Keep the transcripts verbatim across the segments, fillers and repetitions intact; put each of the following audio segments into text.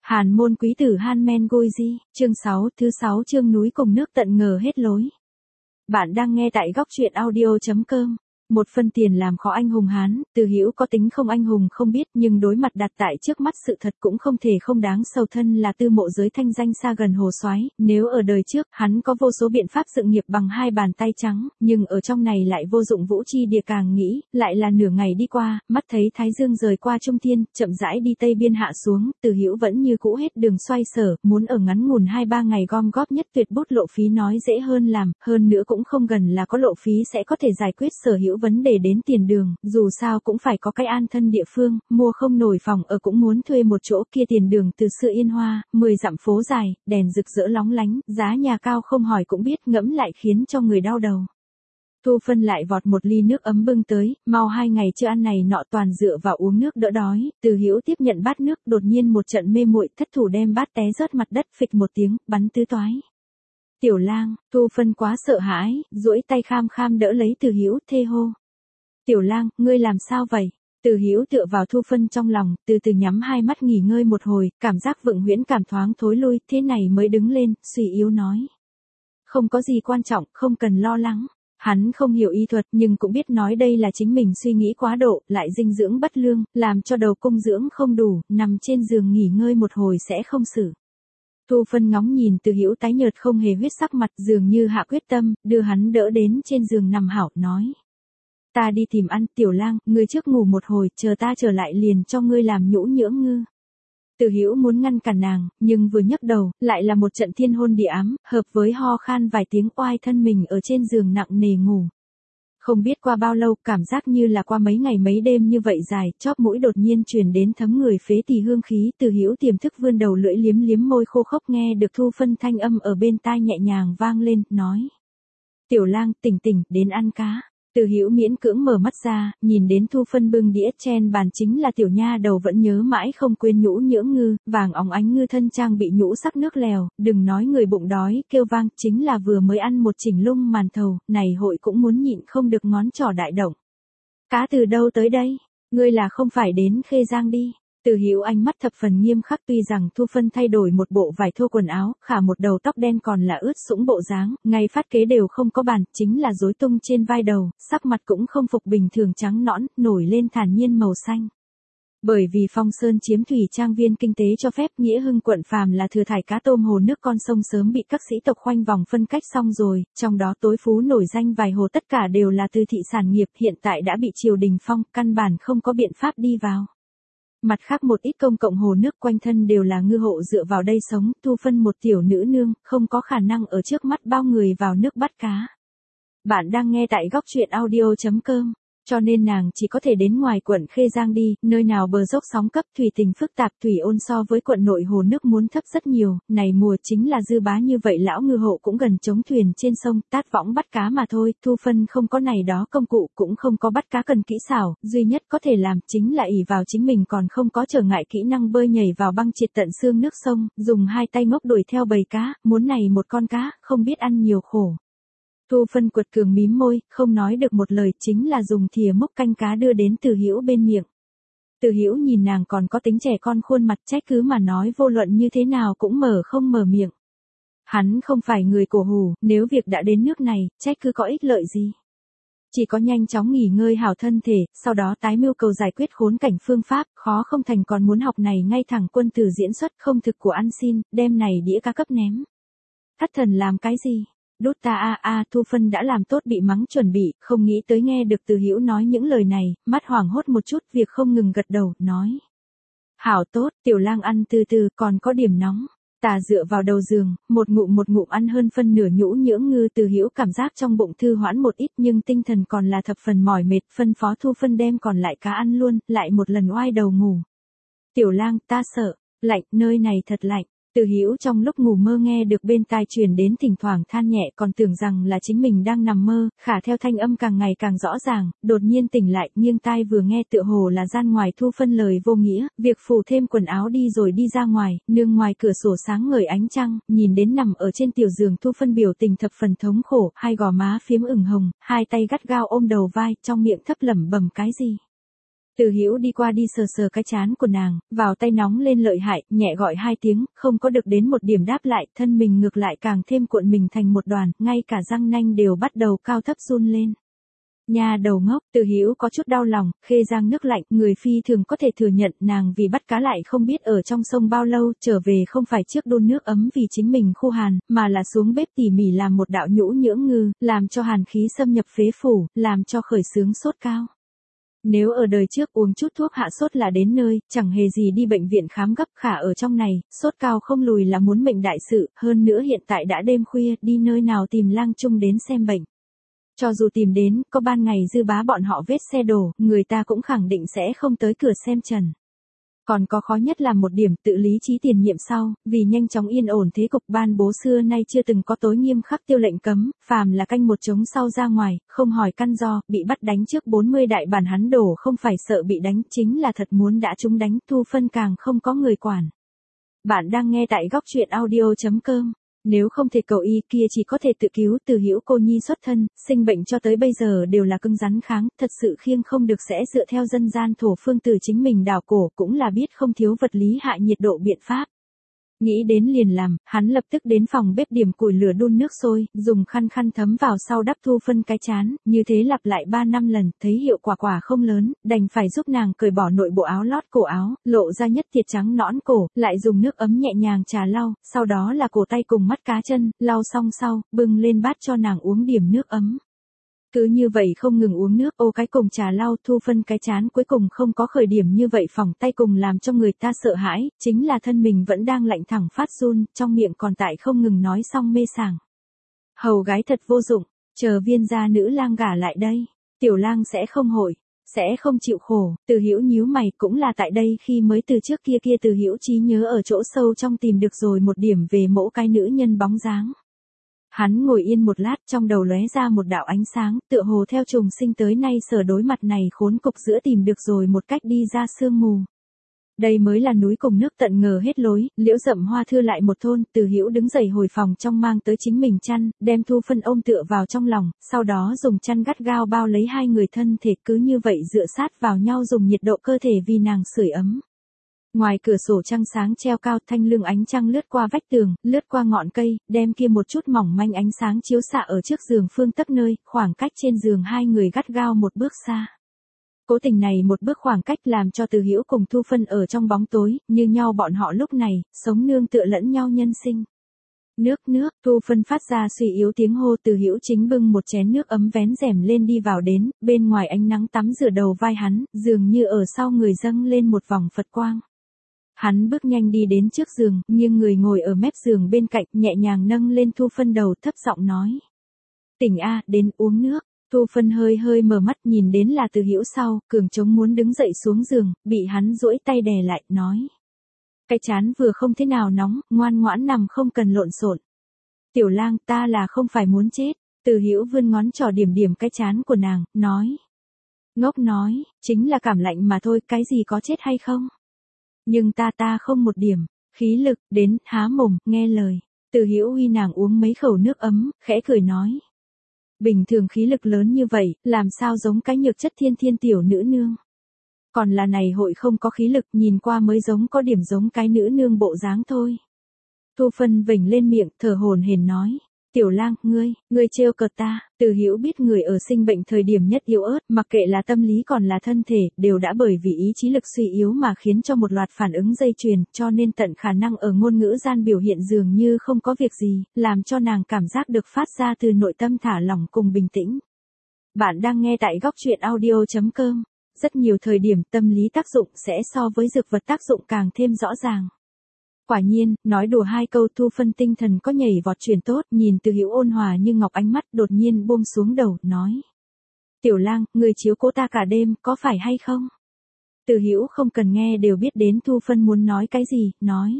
Hàn môn quý tử Hanmen Goji, chương sáu, thứ sáu chương núi cùng nước tận ngờ hết lối. Bạn đang nghe tại góc truyện audio chấm com. Một phân tiền làm khó anh hùng Hán, Từ Hữu có tính không anh hùng không biết, nhưng đối mặt đặt tại trước mắt sự thật cũng không thể không đáng sầu. Thân là tư mộ giới thanh danh xa gần hồ soái, nếu ở đời trước, hắn có vô số biện pháp sự nghiệp bằng hai bàn tay trắng, nhưng ở trong này lại vô dụng vũ chi địa. Càng nghĩ, lại là nửa ngày đi qua, mắt thấy thái dương rời qua trung thiên, chậm rãi đi tây biên hạ xuống, Từ Hữu vẫn như cũ hết đường xoay sở, muốn ở ngắn ngủn hai ba ngày gom góp nhất tuyệt bút lộ phí nói dễ hơn làm, hơn nữa cũng không gần là có lộ phí sẽ có thể giải quyết sở hữu vấn đề đến tiền đường, dù sao cũng phải có cái an thân địa phương, mua không nổi phòng ở cũng muốn thuê một chỗ. Kia tiền đường từ xưa yên hoa, mười dặm phố dài, đèn rực rỡ lóng lánh, giá nhà cao không hỏi cũng biết, ngẫm lại khiến cho người đau đầu. Thu Phân lại vọt một ly nước ấm bưng tới, mau hai ngày chưa ăn này nọ toàn dựa vào uống nước đỡ đói. Từ Hữu tiếp nhận bát nước, đột nhiên một trận mê muội, thất thủ đem bát té rớt mặt đất, phịch một tiếng, bắn tứ toái. Tiểu Lang, Thu Phân quá sợ hãi, duỗi tay kham kham đỡ lấy Từ Hữu, thê hô. Tiểu Lang, ngươi làm sao vậy? Từ Hữu tựa vào Thu Phân trong lòng, từ từ nhắm hai mắt nghỉ ngơi một hồi, cảm giác vượng huyễn cảm thoáng thối lui, thế này mới đứng lên, suy yếu nói. Không có gì quan trọng, không cần lo lắng. Hắn không hiểu y thuật nhưng cũng biết nói đây là chính mình suy nghĩ quá độ, lại dinh dưỡng bất lương, làm cho đầu cung dưỡng không đủ, nằm trên giường nghỉ ngơi một hồi sẽ không xử. Thu Phân ngóng nhìn Từ Hữu tái nhợt không hề huyết sắc mặt, dường như hạ quyết tâm, đưa hắn đỡ đến trên giường nằm hảo, nói. Ta đi tìm ăn. Tiểu Lang, ngươi trước ngủ một hồi, chờ ta trở lại liền cho ngươi làm nhũ nhưỡng ngư. Từ Hữu muốn ngăn cản nàng, nhưng vừa nhấc đầu, lại là một trận thiên hôn địa ám, hợp với ho khan vài tiếng, oai thân mình ở trên giường nặng nề ngủ. Không biết qua bao lâu, cảm giác như là qua mấy ngày mấy đêm như vậy dài, chóp mũi đột nhiên truyền đến thấm người phế tỳ hương khí. Từ Hữu tiềm thức vươn đầu lưỡi liếm liếm môi khô khốc, nghe được Thu Phân thanh âm ở bên tai nhẹ nhàng vang lên, nói. Tiểu Lang, tỉnh tỉnh, đến ăn cá. Từ Hữu miễn cưỡng mở mắt ra, nhìn đến Thu Phân bưng đĩa trên bàn chính là tiểu nha đầu vẫn nhớ mãi không quên nhũ nhưỡng ngư, vàng óng ánh ngư thân trang bị nhũ sắc nước lèo, đừng nói người bụng đói, kêu vang, chính là vừa mới ăn một chỉnh lung màn thầu, này hội cũng muốn nhịn không được ngón trỏ đại động. Cá từ đâu tới đây? Ngươi là không phải đến Khê Giang đi? Từ Hữu ánh mắt thập phần nghiêm khắc, tuy rằng Thu Phân thay đổi một bộ vải thô quần áo, khả một đầu tóc đen còn là ướt sũng bộ dáng, ngay phát kế đều không có bàn, chính là rối tung trên vai đầu, sắc mặt cũng không phục bình thường trắng nõn, nổi lên thản nhiên màu xanh. Bởi vì Phong Sơn chiếm thủy trang viên kinh tế cho phép, Nghĩa Hưng quận phàm là thừa thải cá tôm hồ nước con sông sớm bị các sĩ tộc khoanh vòng phân cách xong rồi, trong đó tối phú nổi danh vài hồ tất cả đều là từ thị sản nghiệp, hiện tại đã bị triều đình phong, căn bản không có biện pháp đi vào. Mặt khác một ít công cộng hồ nước quanh thân đều là ngư hộ dựa vào đây sống, Thu Phân một tiểu nữ nương, không có khả năng ở trước mắt bao người vào nước bắt cá. Bạn đang nghe tại góc truyện audio chấm com, cho nên nàng chỉ có thể đến ngoài quận Khê Giang đi, nơi nào bờ dốc sóng cấp, thủy tình phức tạp, thủy ôn so với quận nội hồ nước muốn thấp rất nhiều, này mùa chính là dư bá như vậy lão ngư hộ cũng gần chống thuyền trên sông, tát võng bắt cá mà thôi. Thu Phân không có này đó công cụ, cũng không có bắt cá cần kỹ xảo, duy nhất có thể làm chính là ỷ vào chính mình còn không có trở ngại kỹ năng bơi nhảy vào băng triệt tận xương nước sông, dùng hai tay ngốc đuổi theo bầy cá, muốn này một con cá, không biết ăn nhiều khổ. Thu Phân quật cường mím môi, không nói được một lời, chính là dùng thìa múc canh cá đưa đến Từ Hữu bên miệng. Từ Hữu nhìn nàng còn có tính trẻ con khuôn mặt, trách cứ mà nói vô luận như thế nào cũng mở không mở miệng. Hắn không phải người cổ hủ, nếu việc đã đến nước này, trách cứ có ích lợi gì. Chỉ có nhanh chóng nghỉ ngơi hảo thân thể, sau đó tái mưu cầu giải quyết khốn cảnh phương pháp, khó không thành còn muốn học này ngay thẳng quân tử diễn xuất không thực của ăn xin, đem này đĩa cá cấp ném. Thất thần làm cái gì? Đút ta a a. Thu Phân đã làm tốt bị mắng chuẩn bị, không nghĩ tới nghe được Từ Hữu nói những lời này, mắt hoảng hốt một chút, việc không ngừng gật đầu, nói. Hảo tốt, Tiểu Lang ăn từ từ, còn có điểm nóng. Tà dựa vào đầu giường, một ngụm một ngụm ăn hơn phân nửa nhũ nhưỡng ngư. Từ Hữu cảm giác trong bụng thư hoãn một ít nhưng tinh thần còn là thập phần mỏi mệt, phân phó Thu Phân đem còn lại cá ăn luôn, lại một lần oai đầu ngủ. Tiểu Lang, ta sợ, lạnh, nơi này thật lạnh. Từ Hữu trong lúc ngủ mơ nghe được bên tai truyền đến thỉnh thoảng than nhẹ, còn tưởng rằng là chính mình đang nằm mơ, khả theo thanh âm càng ngày càng rõ ràng, đột nhiên tỉnh lại, nghiêng tai vừa nghe tựa hồ là gian ngoài Thu Phân lời vô nghĩa, việc phủ thêm quần áo đi rồi đi ra ngoài, nương ngoài cửa sổ sáng ngời ánh trăng, nhìn đến nằm ở trên tiểu giường Thu Phân biểu tình thập phần thống khổ, hai gò má phiếm ửng hồng, hai tay gắt gao ôm đầu vai, trong miệng thấp lẩm bẩm cái gì. Từ Hữu đi qua đi sờ sờ cái trán của nàng, vào tay nóng lên lợi hại, nhẹ gọi hai tiếng, không có được đến một điểm đáp lại, thân mình ngược lại càng thêm cuộn mình thành một đoàn, ngay cả răng nanh đều bắt đầu cao thấp run lên. Nha đầu ngốc, Từ Hữu có chút đau lòng, khê giang nước lạnh, người phi thường có thể thừa nhận nàng vì bắt cá lại không biết ở trong sông bao lâu, trở về không phải trước đun nước ấm vì chính mình khô hàn, mà là xuống bếp tỉ mỉ làm một đạo nhũ nhưỡng ngư, làm cho hàn khí xâm nhập phế phủ, làm cho khởi sướng sốt cao. Nếu ở đời trước uống chút thuốc hạ sốt là đến nơi, chẳng hề gì đi bệnh viện khám gấp, khả ở trong này, sốt cao không lùi là muốn mệnh đại sự, hơn nữa hiện tại đã đêm khuya, đi nơi nào tìm lang trung đến xem bệnh. Cho dù tìm đến, có ban ngày dư bá bọn họ vết xe đổ, người ta cũng khẳng định sẽ không tới cửa xem trần. Còn có khó nhất là một điểm tự lý trí tiền nhiệm sau, vì nhanh chóng yên ổn thế cục ban bố xưa nay chưa từng có tối nghiêm khắc tiêu lệnh cấm, phàm là canh một trống sau ra ngoài, không hỏi căn do, bị bắt đánh trước bốn mươi đại bản hắn đổ không phải sợ bị đánh, chính là thật muốn đã chúng đánh, Thu Phân càng không có người quản. Bạn đang nghe tại góc truyện audio chấm com. Nếu không thể cầu y kia chỉ có thể tự cứu. Từ Hữu cô nhi xuất thân, sinh bệnh cho tới bây giờ đều là cứng rắn kháng, thật sự khiêng không được sẽ dựa theo dân gian thổ phương từ chính mình đào cổ, cũng là biết không thiếu vật lý hạ nhiệt độ biện pháp. Nghĩ đến liền làm, hắn lập tức đến phòng bếp điểm củi lửa đun nước sôi, dùng khăn khăn thấm vào sau đắp Thu Phân cái chán, như thế lặp lại ba năm lần, thấy hiệu quả quả không lớn, đành phải giúp nàng cởi bỏ nội bộ áo lót cổ áo, lộ ra nhất thiệt trắng nõn cổ, lại dùng nước ấm nhẹ nhàng trà lau, sau đó là cổ tay cùng mắt cá chân, lau xong sau, bưng lên bát cho nàng uống điểm nước ấm. Cứ như vậy không ngừng uống nước, ô cái cùng trà lau, Thu Phân cái chán cuối cùng không có khởi điểm như vậy phỏng tay cùng làm cho người ta sợ hãi, chính là thân mình vẫn đang lạnh thẳng phát run, trong miệng còn tại không ngừng nói xong mê sảng. Hầu gái thật vô dụng, chờ viên gia nữ lang gả lại đây, tiểu lang sẽ không hội, sẽ không chịu khổ. Từ Hữu nhíu mày, cũng là tại đây khi mới từ trước kia kia Từ Hữu trí nhớ ở chỗ sâu trong tìm được rồi một điểm về mẫu cái nữ nhân bóng dáng. Hắn ngồi yên một lát, trong đầu lóe ra một đạo ánh sáng, tựa hồ theo trùng sinh tới nay sở đối mặt này khốn cục giữa tìm được rồi một cách đi ra sương mù. Đây mới là núi cùng nước tận ngờ hết lối, liễu rậm hoa thưa lại một thôn. Từ Hữu đứng dậy hồi phòng trong mang tới chính mình chăn, đem Thu Phân ôm tựa vào trong lòng, sau đó dùng chăn gắt gao bao lấy hai người thân thể, cứ như vậy dựa sát vào nhau dùng nhiệt độ cơ thể vì nàng sưởi ấm. Ngoài cửa sổ trăng sáng treo cao, thanh lương ánh trăng lướt qua vách tường, lướt qua ngọn cây, đem kia một chút mỏng manh ánh sáng chiếu xạ ở trước giường phương tấc nơi, khoảng cách trên giường hai người gắt gao một bước xa. Cố tình này một bước khoảng cách làm cho Từ Hữu cùng Thu Phân ở trong bóng tối, như nhau bọn họ lúc này, sống nương tựa lẫn nhau nhân sinh. Nước nước, Thu Phân phát ra suy yếu tiếng hô. Từ Hữu chính bưng một chén nước ấm vén rèm lên đi vào đến, bên ngoài ánh nắng tắm rửa đầu vai hắn, dường như ở sau người dâng lên một vòng Phật quang. Hắn bước nhanh đi đến trước giường, nhưng người ngồi ở mép giường bên cạnh, nhẹ nhàng nâng lên Thu Phân đầu, thấp giọng nói. Tỉnh a, đến uống nước. Thu Phân hơi hơi mở mắt, nhìn đến là Từ Hữu sau, cường chống muốn đứng dậy xuống giường, bị hắn duỗi tay đè lại, nói. Cái chán vừa không thế nào nóng, ngoan ngoãn nằm không cần lộn xộn. Tiểu lang, ta là không phải muốn chết. Từ Hữu vươn ngón trỏ điểm điểm cái chán của nàng, nói. Ngốc nói, chính là cảm lạnh mà thôi, cái gì có chết hay không? Nhưng ta ta không một điểm khí lực, đến, há mồm, nghe lời. Từ Hữu uy nàng uống mấy khẩu nước ấm, khẽ cười nói. Bình thường khí lực lớn như vậy, làm sao giống cái nhược chất thiên thiên tiểu nữ nương. Còn là này hội không có khí lực, nhìn qua mới giống có điểm giống cái nữ nương bộ dáng thôi. Thu Phân vểnh lên miệng, thở hổn hển nói. Tiểu lang, ngươi, ngươi trêu cợt ta. Từ Hữu biết người ở sinh bệnh thời điểm nhất yếu ớt, mặc kệ là tâm lý còn là thân thể, đều đã bởi vì ý chí lực suy yếu mà khiến cho một loạt phản ứng dây chuyền, cho nên tận khả năng ở ngôn ngữ gian biểu hiện dường như không có việc gì, làm cho nàng cảm giác được phát ra từ nội tâm thả lỏng cùng bình tĩnh. Bạn đang nghe tại góc truyện audio chấm com. Rất nhiều thời điểm tâm lý tác dụng sẽ so với dược vật tác dụng càng thêm rõ ràng. Quả nhiên, nói đùa hai câu Thu Phân tinh thần có nhảy vọt chuyển tốt, nhìn Từ Hữu ôn hòa như ngọc ánh mắt, đột nhiên buông xuống đầu, nói. Tiểu lang, người chiếu cố ta cả đêm, có phải hay không? Từ Hữu không cần nghe đều biết đến Thu Phân muốn nói cái gì, nói.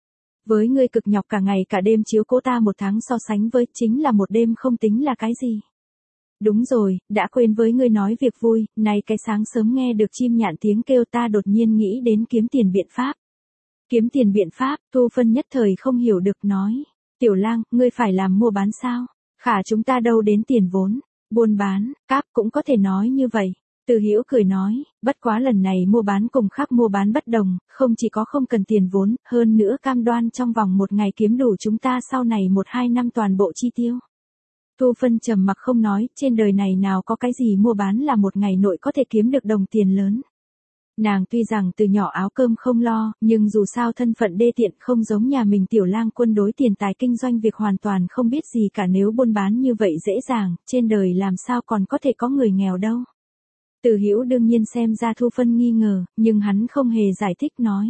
Với ngươi cực nhọc cả ngày cả đêm chiếu cố ta một tháng so sánh với chính là một đêm không tính là cái gì. Đúng rồi, đã quên với ngươi nói việc vui, này cái sáng sớm nghe được chim nhạn tiếng kêu ta đột nhiên nghĩ đến kiếm tiền biện pháp. Kiếm tiền biện pháp, Thu Phân nhất thời không hiểu được, nói. Tiểu lang, ngươi phải làm mua bán sao? Khả chúng ta đâu đến tiền vốn, buôn bán, cáp cũng có thể nói như vậy. Từ Hữu cười nói, bất quá lần này mua bán cùng khác mua bán bất đồng, không chỉ có không cần tiền vốn, hơn nữa cam đoan trong vòng một ngày kiếm đủ chúng ta sau này một hai năm toàn bộ chi tiêu. Thu Phân trầm mặc không nói, trên đời này nào có cái gì mua bán là một ngày nội có thể kiếm được đồng tiền lớn. Nàng tuy rằng từ nhỏ áo cơm không lo, nhưng dù sao thân phận đê tiện không giống nhà mình tiểu lang quân đối tiền tài kinh doanh việc hoàn toàn không biết gì cả, nếu buôn bán như vậy dễ dàng, trên đời làm sao còn có thể có người nghèo đâu. Từ Hữu đương nhiên xem ra Thu Phân nghi ngờ, nhưng hắn không hề giải thích nói.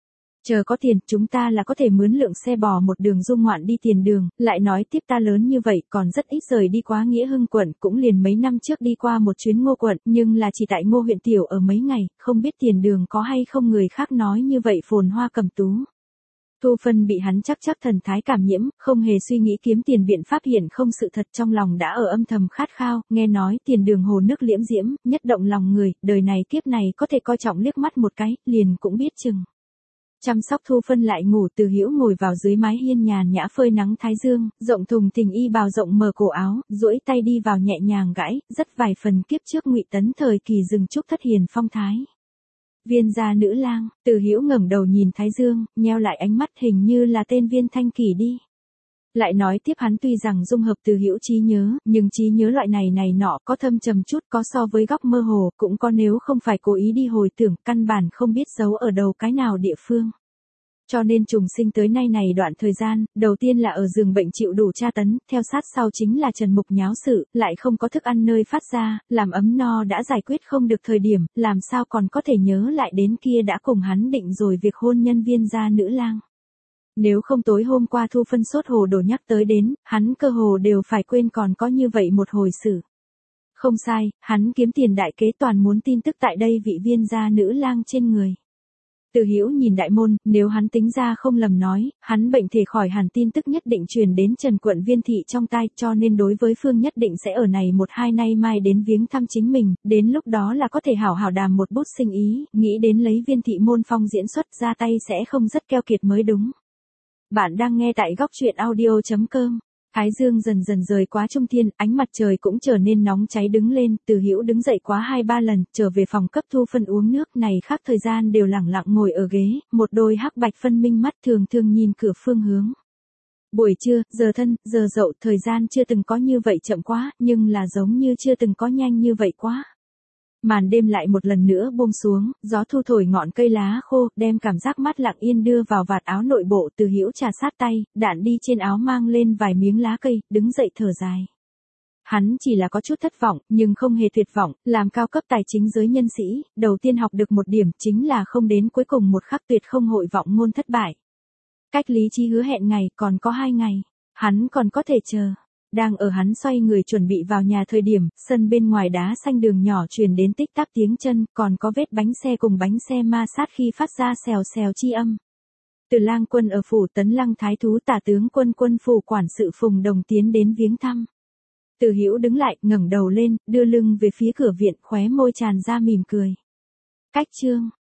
Chờ có tiền, chúng ta là có thể mướn lượng xe bò một đường du ngoạn đi tiền đường, lại nói tiếp ta lớn như vậy còn rất ít rời đi qua Nghĩa Hưng quận, cũng liền mấy năm trước đi qua một chuyến Ngô quận, nhưng là chỉ tại Ngô huyện tiểu ở mấy ngày, không biết tiền đường có hay không người khác nói như vậy phồn hoa cẩm tú. Thu Phân bị hắn chắc chắc thần thái cảm nhiễm, không hề suy nghĩ kiếm tiền biện pháp hiện không sự thật, trong lòng đã ở âm thầm khát khao, nghe nói tiền đường hồ nước liễm diễm, nhất động lòng người, đời này kiếp này có thể coi trọng liếc mắt một cái, liền cũng biết chừng. Chăm sóc Thu Phân lại ngủ, Từ Hữu ngồi vào dưới mái hiên nhàn nhã phơi nắng thái dương, rộng thùng thình y bào rộng mở cổ áo, duỗi tay đi vào nhẹ nhàng gãi, rất vài phần kiếp trước Ngụy Tấn thời kỳ rừng trúc thất hiền phong thái. Viên gia nữ lang, Từ Hữu ngẩng đầu nhìn thái dương, nheo lại ánh mắt, hình như là tên Viên Thanh Kỳ đi. Lại nói tiếp, hắn tuy rằng dung hợp Từ Hữu trí nhớ, nhưng trí nhớ loại này này nọ, có thâm trầm chút, có so với góc mơ hồ, cũng có nếu không phải cố ý đi hồi tưởng, căn bản không biết giấu ở đầu cái nào địa phương. Cho nên trùng sinh tới nay này đoạn thời gian, đầu tiên là ở giường bệnh chịu đủ tra tấn, theo sát sau chính là Trần Mục nháo sự, lại không có thức ăn nơi phát ra, làm ấm no đã giải quyết không được thời điểm, làm sao còn có thể nhớ lại đến kia đã cùng hắn định rồi việc hôn nhân Viên gia nữ lang. Nếu không tối hôm qua Thu Phân sốt hồ đồ nhắc tới đến, hắn cơ hồ đều phải quên còn có như vậy một hồi sự. Không sai, hắn kiếm tiền đại kế toàn muốn tin tức tại đây vị Viên gia nữ lang trên người. Từ Hữu nhìn đại môn, nếu hắn tính ra không lầm nói, hắn bệnh thể khỏi hẳn tin tức nhất định truyền đến Trần quận Viên thị trong tai, cho nên đối với phương nhất định sẽ ở này một hai nay mai đến viếng thăm chính mình, đến lúc đó là có thể hảo hảo đàm một bút sinh ý, nghĩ đến lấy Viên thị môn phong diễn xuất ra tay sẽ không rất keo kiệt mới đúng. Bạn đang nghe tại góc truyện audio chấm com. Thái dương dần dần rời quá trung thiên, ánh mặt trời cũng trở nên nóng cháy đứng lên, Từ Hữu đứng dậy quá hai ba lần, trở về phòng cấp Thu Phân uống nước, này khác thời gian đều lẳng lặng ngồi ở ghế, một đôi hắc bạch phân minh mắt thường thường nhìn cửa phương hướng. Buổi trưa, giờ thân, giờ dậu, thời gian chưa từng có như vậy chậm quá, nhưng là giống như chưa từng có nhanh như vậy quá. Màn đêm lại một lần nữa buông xuống, gió thu thổi ngọn cây lá khô, đem cảm giác mát lặng yên đưa vào vạt áo nội bộ. Từ Hữu trà sát tay, đạn đi trên áo mang lên vài miếng lá cây, đứng dậy thở dài. Hắn chỉ là có chút thất vọng, nhưng không hề tuyệt vọng, làm cao cấp tài chính giới nhân sĩ, đầu tiên học được một điểm chính là không đến cuối cùng một khắc tuyệt không hội vọng ngôn thất bại. Cách lý trí hứa hẹn ngày, còn có hai ngày, hắn còn có thể chờ. Đang ở hắn xoay người chuẩn bị vào nhà thời điểm, sân bên ngoài đá xanh đường nhỏ truyền đến tích tắc tiếng chân, còn có vết bánh xe cùng bánh xe ma sát khi phát ra xèo xèo chi âm. Từ lang quân ở phủ Tấn Lăng thái thú tả tướng quân quân phủ quản sự Phùng Đồng tiến đến viếng thăm. Từ Hữu đứng lại, ngẩng đầu lên, đưa lưng về phía cửa viện, khóe môi tràn ra mỉm cười. Cách chương